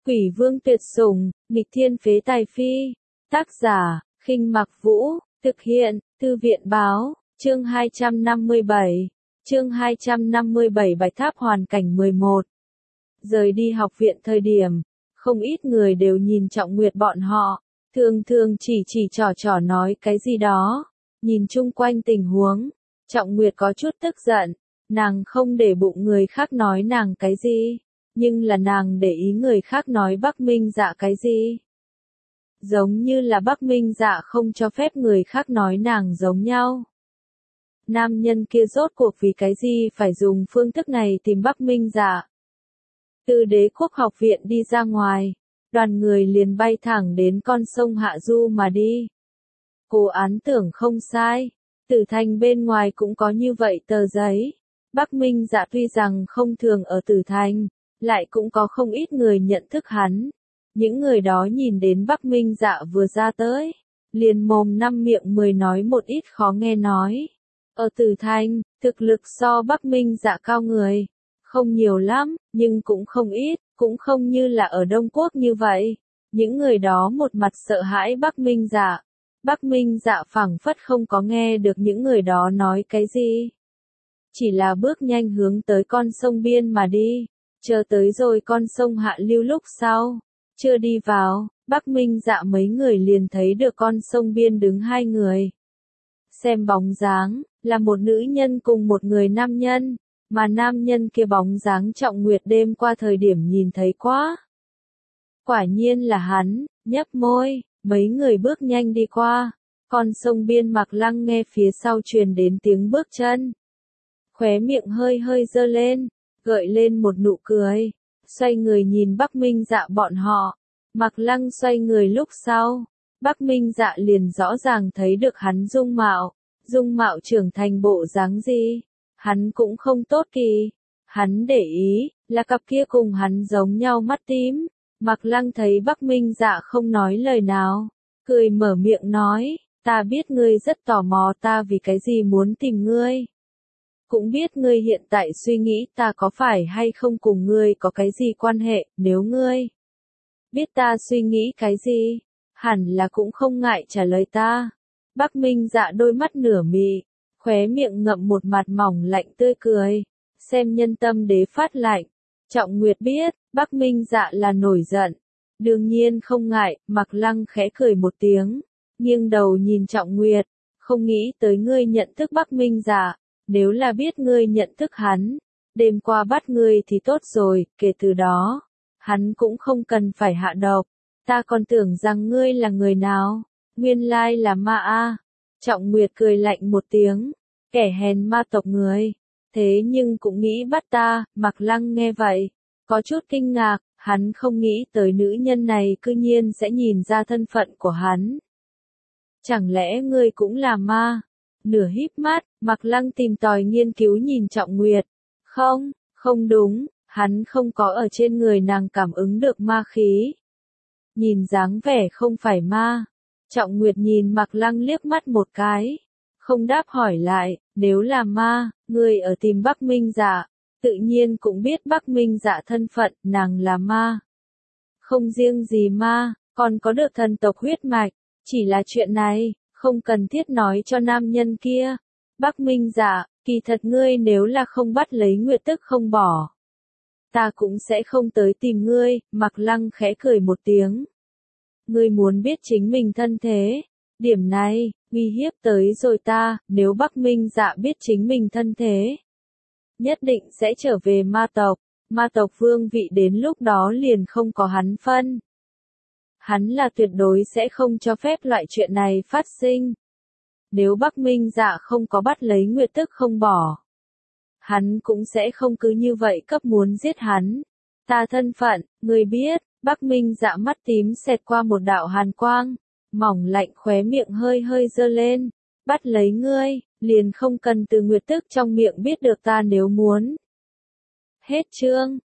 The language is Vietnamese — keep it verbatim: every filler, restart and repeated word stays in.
Quỷ vương tuyệt sủng, nghịch thiên phế tài phi. Tác giả, Khinh Mặc Vũ, thực hiện, Thư viện báo, chương hai trăm năm mươi bảy. Chương hai trăm năm mươi bảy Bạch Tháp hoàn cảnh mười một. Rời đi học viện thời điểm, không ít người đều nhìn Trọng Nguyệt bọn họ, thường thường chỉ chỉ trò trò nói cái gì đó. Nhìn chung quanh tình huống, Trọng Nguyệt có chút tức giận, nàng không để bụng người khác nói nàng cái gì, nhưng là nàng để ý người khác nói Bắc Minh Dạ cái gì. Giống như là Bắc Minh Dạ không cho phép người khác nói nàng giống nhau. Nam nhân kia rốt cuộc vì cái gì phải dùng phương thức này tìm Bắc Minh Dạ. Từ Đế Quốc học viện đi ra ngoài, đoàn người liền bay thẳng đến con sông Hạ Du mà đi. Cô án tưởng không sai, Tử Thành bên ngoài cũng có như vậy tờ giấy. Bắc Minh Dạ tuy rằng không thường ở Tử Thành, lại cũng có không ít người nhận thức hắn. Những người đó nhìn đến Bắc Minh Dạ vừa ra tới, liền mồm năm miệng mười nói một ít khó nghe nói. Ở Tử Thành, thực lực so Bắc Minh Dạ cao người, không nhiều lắm, nhưng cũng không ít, cũng không như là ở Đông Quốc như vậy. Những người đó một mặt sợ hãi Bắc Minh Dạ. Bắc Minh Dạ phảng phất không có nghe được những người đó nói cái gì. Chỉ là bước nhanh hướng tới con sông biên mà đi, chờ tới rồi con sông hạ lưu lúc sau. Chưa đi vào, Bắc Minh Dạ mấy người liền thấy được con sông biên đứng hai người. Xem bóng dáng, là một nữ nhân cùng một người nam nhân, mà nam nhân kia bóng dáng Trọng Nguyệt đêm qua thời điểm nhìn thấy quá. Quả nhiên là hắn, nhấp môi, mấy người bước nhanh đi qua, con sông biên Mạc Lăng nghe phía sau truyền đến tiếng bước chân. Khóe miệng hơi hơi dơ lên, gợi lên một nụ cười, xoay người nhìn Bắc Minh Dạ bọn họ. Mạc Lăng xoay người lúc sau, Bắc Minh Dạ liền rõ ràng thấy được hắn dung mạo, dung mạo trưởng thành bộ dáng gì, hắn cũng không tốt kỳ. Hắn để ý, là cặp kia cùng hắn giống nhau mắt tím. Mạc Lăng thấy Bắc Minh Dạ không nói lời nào, cười mở miệng nói, ta biết ngươi rất tò mò ta vì cái gì muốn tìm ngươi. Cũng biết ngươi hiện tại suy nghĩ ta có phải hay không cùng ngươi có cái gì quan hệ, nếu ngươi biết ta suy nghĩ cái gì, hẳn là cũng không ngại trả lời ta. Bắc Minh Dạ đôi mắt nửa mị, khóe miệng ngậm một mặt mỏng lạnh tươi cười, xem nhân tâm đế phát lạnh. Trọng Nguyệt biết, Bắc Minh Dạ là nổi giận, đương nhiên không ngại. Mạc Lăng khẽ cười một tiếng, nghiêng đầu nhìn Trọng Nguyệt, không nghĩ tới ngươi nhận thức Bắc Minh Dạ, nếu là biết ngươi nhận thức hắn, đêm qua bắt ngươi thì tốt rồi, kể từ đó, hắn cũng không cần phải hạ độc. Ta còn tưởng rằng ngươi là người nào, nguyên lai là ma a. Trọng Nguyệt cười lạnh một tiếng, kẻ hèn ma tộc người, thế nhưng cũng nghĩ bắt ta. Mạc Lăng nghe vậy, có chút kinh ngạc, hắn không nghĩ tới nữ nhân này cư nhiên sẽ nhìn ra thân phận của hắn. Chẳng lẽ ngươi cũng là ma? Nửa híp mắt, Mạc Lăng tìm tòi nghiên cứu nhìn Trọng Nguyệt. Không, không đúng, hắn không có ở trên người nàng cảm ứng được ma khí. Nhìn dáng vẻ không phải ma. Trọng Nguyệt nhìn Mạc Lăng liếc mắt một cái, không đáp hỏi lại, nếu là ma, ngươi ở tìm Bắc Minh Dạ, tự nhiên cũng biết Bắc Minh Dạ thân phận, nàng là ma. Không riêng gì ma, còn có được thần tộc huyết mạch, chỉ là chuyện này, không cần thiết nói cho nam nhân kia. Bắc Minh Dạ, kỳ thật ngươi nếu là không bắt lấy Nguyệt tức không bỏ, ta cũng sẽ không tới tìm ngươi. Mạc Lăng khẽ cười một tiếng. Ngươi muốn biết chính mình thân thế, điểm này, uy hiếp tới rồi ta, nếu Bắc Minh Dạ biết chính mình thân thế, nhất định sẽ trở về ma tộc, ma tộc vương vị đến lúc đó liền không có hắn phân. Hắn là tuyệt đối sẽ không cho phép loại chuyện này phát sinh. Nếu Bắc Minh Dạ không có bắt lấy Nguyệt tức không bỏ, hắn cũng sẽ không cứ như vậy cấp muốn giết hắn. Ta thân phận, ngươi biết. Bắc Minh Dạ mắt tím xẹt qua một đạo hàn quang, mỏng lạnh khóe miệng hơi hơi dơ lên. Bắt lấy ngươi, liền không cần từ Nguyệt tức trong miệng biết được ta nếu muốn. Hết chương.